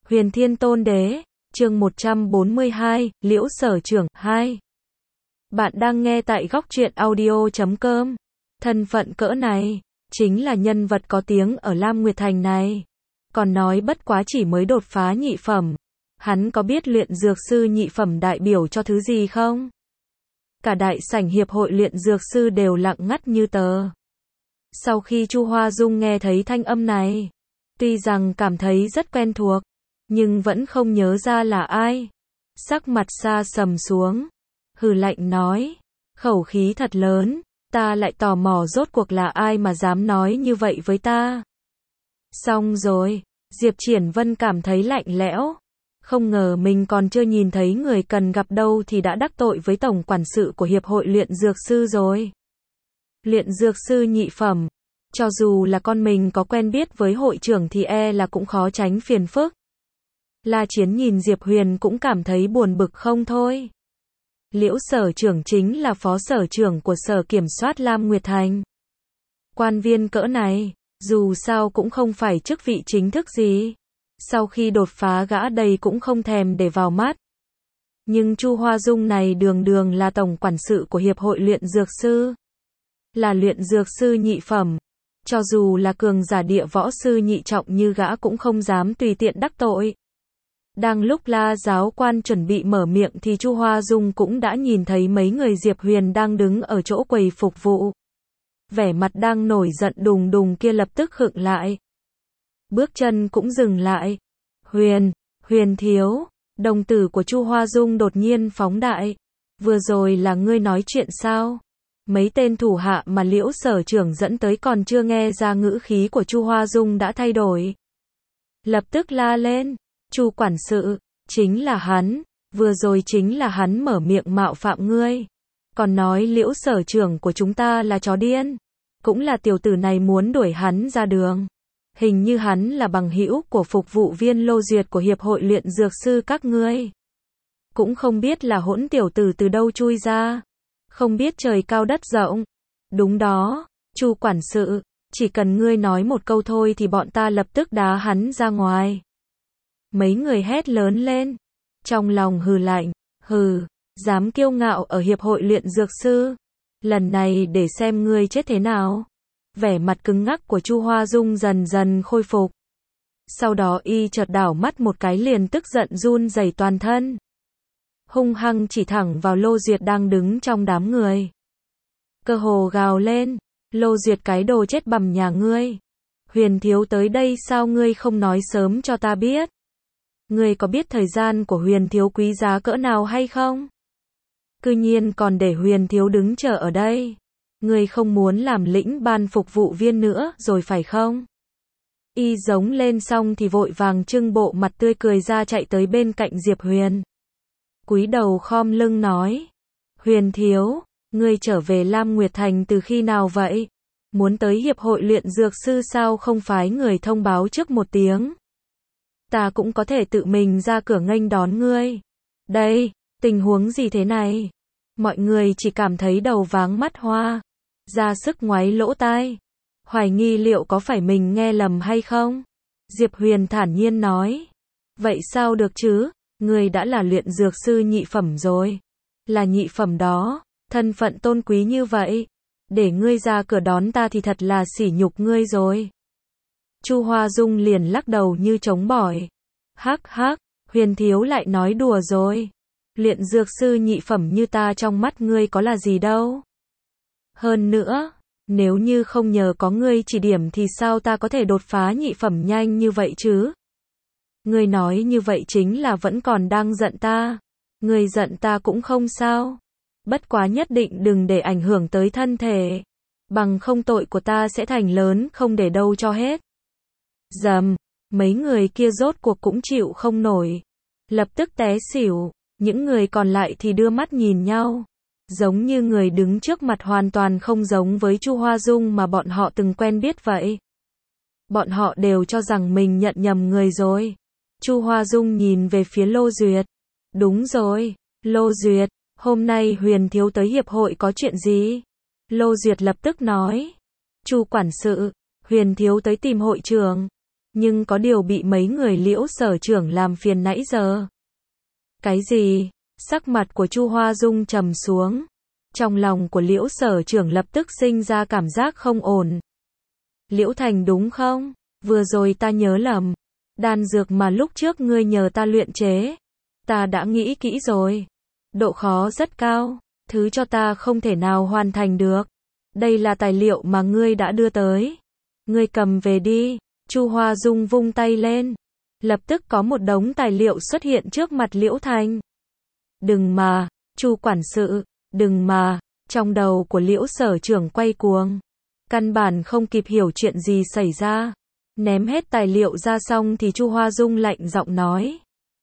Huyền Thiên Tôn Đế, chương 142, Liễu Sở Trưởng, 2. Bạn đang nghe tại góc truyện audio.com. Thân phận cỡ này, chính là nhân vật có tiếng ở Lam Nguyệt Thành này. Còn nói bất quá chỉ mới đột phá nhị phẩm. Hắn có biết luyện dược sư nhị phẩm đại biểu cho thứ gì không? Cả đại sảnh hiệp hội luyện dược sư đều lặng ngắt như tờ. Sau khi Chu Hoa Dung nghe thấy thanh âm này, tuy rằng cảm thấy rất quen thuộc, nhưng vẫn không nhớ ra là ai. Sắc mặt xa sầm xuống, hừ lạnh nói, khẩu khí thật lớn, ta lại tò mò rốt cuộc là ai mà dám nói như vậy với ta. Xong rồi, Diệp Triển Vân cảm thấy lạnh lẽo, không ngờ mình còn chưa nhìn thấy người cần gặp đâu thì đã đắc tội với tổng quản sự của hiệp hội luyện dược sư rồi. Luyện dược sư nhị phẩm, cho dù là con mình có quen biết với hội trưởng thì e là cũng khó tránh phiền phức. La Chiến nhìn Diệp Huyền cũng cảm thấy buồn bực không thôi. Liễu Sở Trưởng chính là phó sở trưởng của sở kiểm soát Lam Nguyệt Thành. Quan viên cỡ này, dù sao cũng không phải chức vị chính thức gì. Sau khi đột phá gã đây cũng không thèm để vào mắt. Nhưng Chu Hoa Dung này đường đường là tổng quản sự của hiệp hội luyện dược sư. Là luyện dược sư nhị phẩm. Cho dù là cường giả địa võ sư nhị trọng như gã cũng không dám tùy tiện đắc tội. Đang lúc La giáo quan chuẩn bị mở miệng thì Chu Hoa Dung cũng đã nhìn thấy mấy người Diệp Huyền đang đứng ở chỗ quầy phục vụ. Vẻ mặt đang nổi giận đùng đùng kia lập tức khựng lại. Bước chân cũng dừng lại. Huyền thiếu, đồng tử của Chu Hoa Dung đột nhiên phóng đại. Vừa rồi là ngươi nói chuyện sao? Mấy tên thủ hạ mà Liễu Sở Trưởng dẫn tới còn chưa nghe ra ngữ khí của Chu Hoa Dung đã thay đổi. Lập tức la lên, Chu quản sự, chính là hắn, vừa rồi chính là hắn mở miệng mạo phạm ngươi. Còn nói Liễu Sở Trưởng của chúng ta là chó điên. Cũng là tiểu tử này muốn đuổi hắn ra đường. Hình như hắn là bằng hữu của phục vụ viên Lô Duyệt của hiệp hội luyện dược sư các ngươi. Cũng không biết là hỗn tiểu tử từ đâu chui ra. Không biết trời cao đất rộng. Đúng đó, Chu quản sự, chỉ cần ngươi nói một câu thôi thì bọn ta lập tức đá hắn ra ngoài. Mấy người hét lớn lên, trong lòng hừ lạnh, dám kiêu ngạo ở hiệp hội luyện dược sư. Lần này để xem ngươi chết thế nào. Vẻ mặt cứng ngắc của Chu Hoa Dung dần dần khôi phục. Sau đó y chợt đảo mắt một cái liền tức giận run rẩy toàn thân. Hung hăng chỉ thẳng vào Lô Duyệt đang đứng trong đám người. Cơ hồ gào lên, Lô Duyệt cái đồ chết bầm nhà ngươi. Huyền thiếu tới đây sao ngươi không nói sớm cho ta biết? Ngươi có biết thời gian của Huyền thiếu quý giá cỡ nào hay không? Cư nhiên còn để Huyền thiếu đứng chờ ở đây. Ngươi không muốn làm lĩnh ban phục vụ viên nữa rồi phải không? Y giống lên xong thì vội vàng trưng bộ mặt tươi cười ra chạy tới bên cạnh Diệp Huyền. Cúi đầu khom lưng nói. Huyền thiếu, ngươi trở về Lam Nguyệt Thành từ khi nào vậy? Muốn tới hiệp hội luyện dược sư sao không phái người thông báo trước một tiếng? Ta cũng có thể tự mình ra cửa nghênh đón ngươi. Đây, tình huống gì thế này? Mọi người chỉ cảm thấy đầu váng mắt hoa, ra sức ngoáy lỗ tai, hoài nghi liệu có phải mình nghe lầm hay không? Diệp Huyền thản nhiên nói, vậy sao được chứ, ngươi đã là luyện dược sư nhị phẩm rồi, là nhị phẩm đó, thân phận tôn quý như vậy, để ngươi ra cửa đón ta thì thật là sỉ nhục ngươi rồi. Chu Hoa Dung liền lắc đầu như trống bỏi, hắc, Huyền thiếu lại nói đùa rồi. Luyện dược sư nhị phẩm như ta trong mắt ngươi có là gì đâu. Hơn nữa, nếu như không nhờ có ngươi chỉ điểm thì sao ta có thể đột phá nhị phẩm nhanh như vậy chứ? Ngươi nói như vậy chính là vẫn còn đang giận ta. Ngươi giận ta cũng không sao. Bất quá nhất định đừng để ảnh hưởng tới thân thể. Bằng không tội của ta sẽ thành lớn không để đâu cho hết. Dầm, mấy người kia rốt cuộc cũng chịu không nổi. Lập tức té xỉu. Những người còn lại thì đưa mắt nhìn nhau. Giống như người đứng trước mặt hoàn toàn không giống với Chu Hoa Dung mà bọn họ từng quen biết vậy. Bọn họ đều cho rằng mình nhận nhầm người rồi. Chu Hoa Dung nhìn về phía Lô Duyệt. Đúng rồi, Lô Duyệt, hôm nay Huyền thiếu tới hiệp hội có chuyện gì? Lô Duyệt lập tức nói. Chu quản sự, Huyền thiếu tới tìm hội trưởng. nhưng có điều bị mấy người Liễu Sở Trưởng làm phiền nãy giờ. Cái gì? Sắc mặt của Chu Hoa Dung trầm xuống. Trong lòng của Liễu Sở Trưởng lập tức sinh ra cảm giác không ổn. Liễu Thành đúng không? Vừa rồi ta nhớ lầm. Đan dược mà lúc trước ngươi nhờ ta luyện chế. Ta đã nghĩ kỹ rồi. Độ khó rất cao. Thứ cho ta không thể nào hoàn thành được. Đây là tài liệu mà ngươi đã đưa tới. Ngươi cầm về đi. Chu Hoa Dung vung tay lên. Lập tức có một đống tài liệu xuất hiện trước mặt Liễu Thành. Đừng mà, Chu quản sự, đừng mà. Trong đầu của Liễu Sở Trưởng quay cuồng. Căn bản không kịp hiểu chuyện gì xảy ra. Ném hết tài liệu ra xong thì Chu Hoa Dung lạnh giọng nói.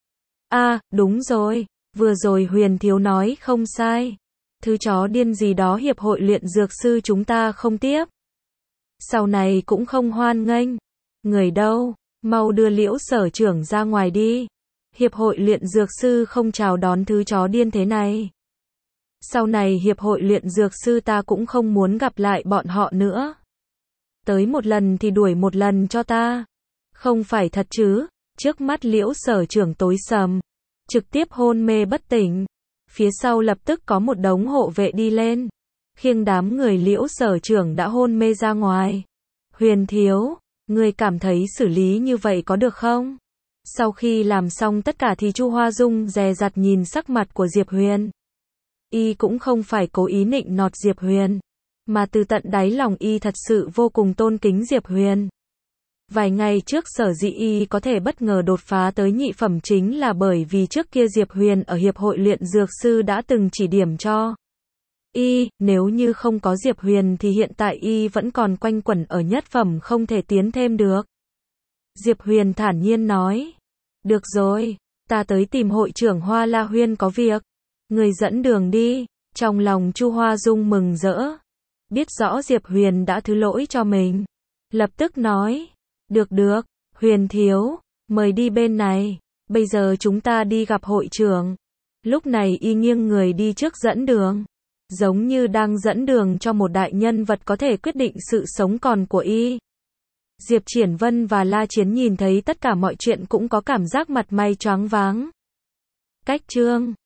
Đúng rồi. Vừa rồi Huyền Thiếu nói không sai. Thứ chó điên gì đó hiệp hội luyện dược sư chúng ta không tiếp. Sau này cũng không hoan nghênh. Người đâu? Mau đưa Liễu Sở Trưởng ra ngoài đi. Hiệp hội luyện dược sư không chào đón thứ chó điên thế này. Sau này hiệp hội luyện dược sư ta cũng không muốn gặp lại bọn họ nữa. Tới một lần thì đuổi một lần cho ta. Không phải thật chứ? Trước mắt Liễu Sở Trưởng tối sầm. Trực tiếp hôn mê bất tỉnh. Phía sau lập tức có một đống hộ vệ đi lên. Khiêng đám người Liễu Sở Trưởng đã hôn mê ra ngoài. Huyền Thiếu, ngươi cảm thấy xử lý như vậy có được không? Sau khi làm xong tất cả thì Chu Hoa Dung dè dặt nhìn sắc mặt của Diệp Huyền. Y cũng không phải cố ý nịnh nọt Diệp Huyền, mà từ tận đáy lòng Y thật sự vô cùng tôn kính Diệp Huyền. Vài ngày trước sở dĩ Y có thể bất ngờ đột phá tới nhị phẩm chính là bởi vì trước kia Diệp Huyền ở Hiệp hội luyện dược sư đã từng chỉ điểm cho Y, nếu như không có Diệp Huyền thì hiện tại Y vẫn còn quanh quẩn ở nhất phẩm không thể tiến thêm được. Diệp Huyền thản nhiên nói. Được rồi, ta tới tìm hội trưởng Hoa La Huyên có việc. Người dẫn đường đi. Trong lòng Chu Hoa Dung mừng rỡ. Biết rõ Diệp Huyền đã thứ lỗi cho mình. Lập tức nói. Được, Huyền Thiếu, mời đi bên này. Bây giờ chúng ta đi gặp hội trưởng. Lúc này Y nghiêng người đi trước dẫn đường. Giống như đang dẫn đường cho một đại nhân vật có thể quyết định sự sống còn của Y. Diệp Triển Vân và La Chiến nhìn thấy tất cả mọi chuyện cũng có cảm giác mặt mày choáng váng. Cách chương